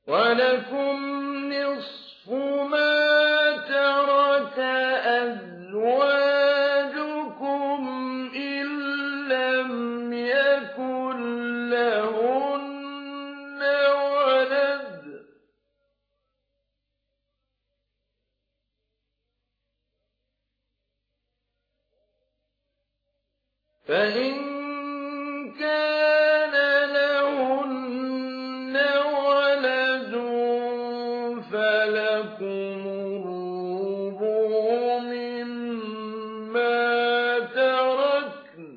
وَلَكُمْ نِصْفُ مَا تَرَكَ أَزْوَاجُكُمْ إِن لَّمْ يَكُن لَّهُنَّ وَلَدٌ ۚ فَإِن كَانَ لَهُنَّ وَلَدٌ فَلَكُمُ الرُّبُعُ مِمَّا تَرَكْنَ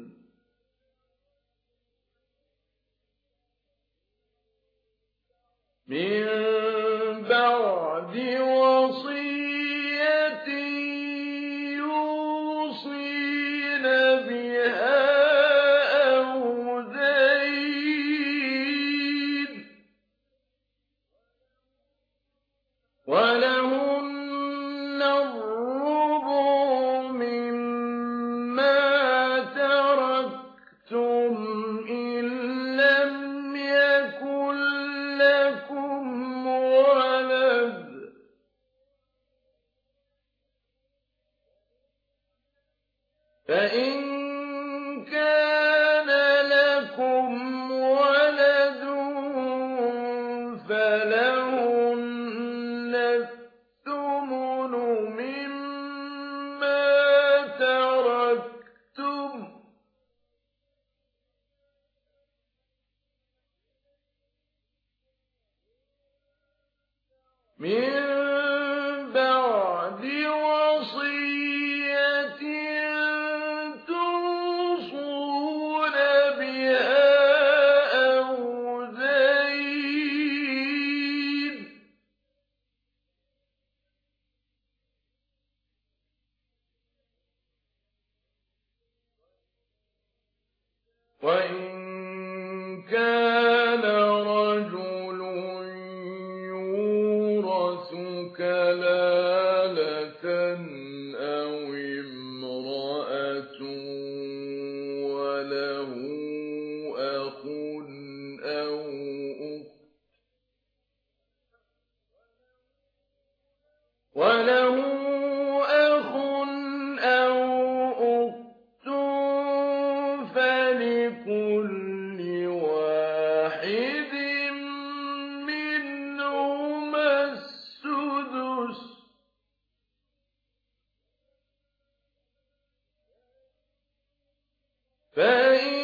مِن بَعْدِ وَصِيَّةٍ يُوصِينَ بِهَا أَوْ دَيْنٍ ۚ وَلَهُنَّ الرُّبُعُ مِمَّا تَرَكْتُمْ إِن لَّمْ يَكُن لَّكُمْ وَلَدٌ ۚ فَإِن كَانَ لَكُمْ وَلَدٌ فَلَهُنَّ الثُّمُنُ مِمَّا تَرَكْتُم مِن بَعْدِ وَصِيَّةٍ تُوصُونَ بِهَا أَوْ دَيْنٍ ۚ وَإِن كَانَ رَجُلٌ يُورَثُ كَلَالَةً أَوْ امْرَأَةٌ وَلَهُ أَخٌ أَوْ أُخْتٌ فَلِكُلِّ وَاحِدٍ مِّنْهُمَا السُّدُسُ ۚ فَإِن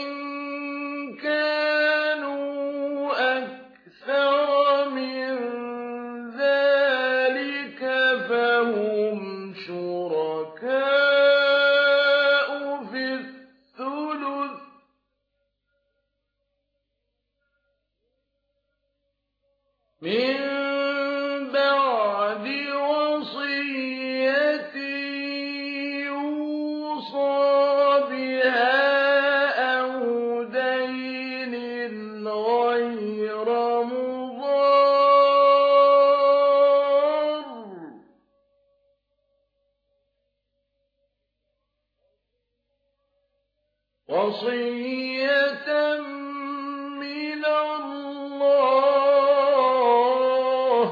كَانُوا أَكْثَرَ مِن ذَٰلِكَ فَهُمْ شُرَكَاءُ فِي الثُّلُثِ ۚ مِن بَعْدِ وَصِيَّةٍ يُوصَىٰ بِهَا أَوْ دَيْنٍ غَيْرَ مُضَارٍّ ۚ وَصِيَّةً مِّنَ اللَّهِ ۗ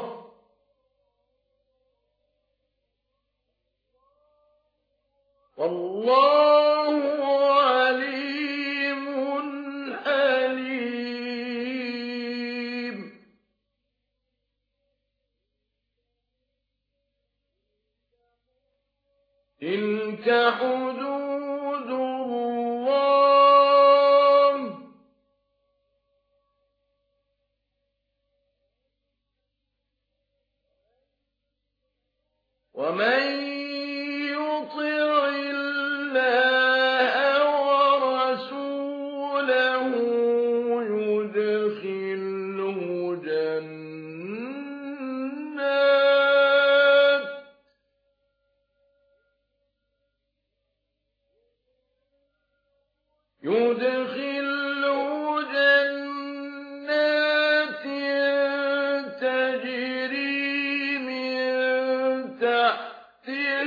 وَاللَّهُ عَلِيمٌ حَلِيمٌ. تِلْكَ حُدُودُ اللَّهِ ۗ وَمَن يُطِعِ اللَّهَ وَرَسُولَهُ يُدْخِلْهُ جَنَّاتٍ تَجْرِي مِن تَحْتِهَا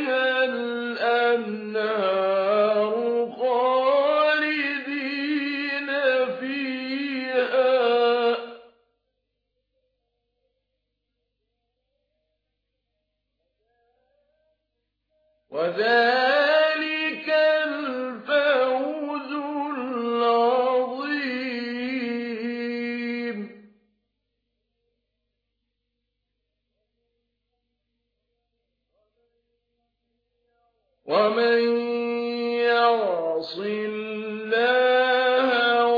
وذلك الفوز العظيم. ومن يعص الله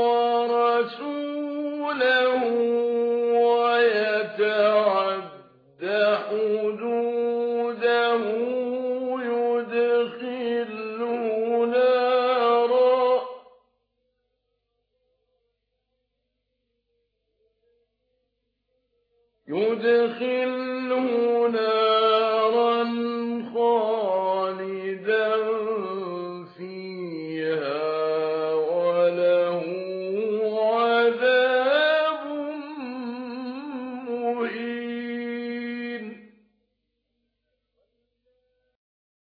ورسوله ويتعد حدوده يدخله نارا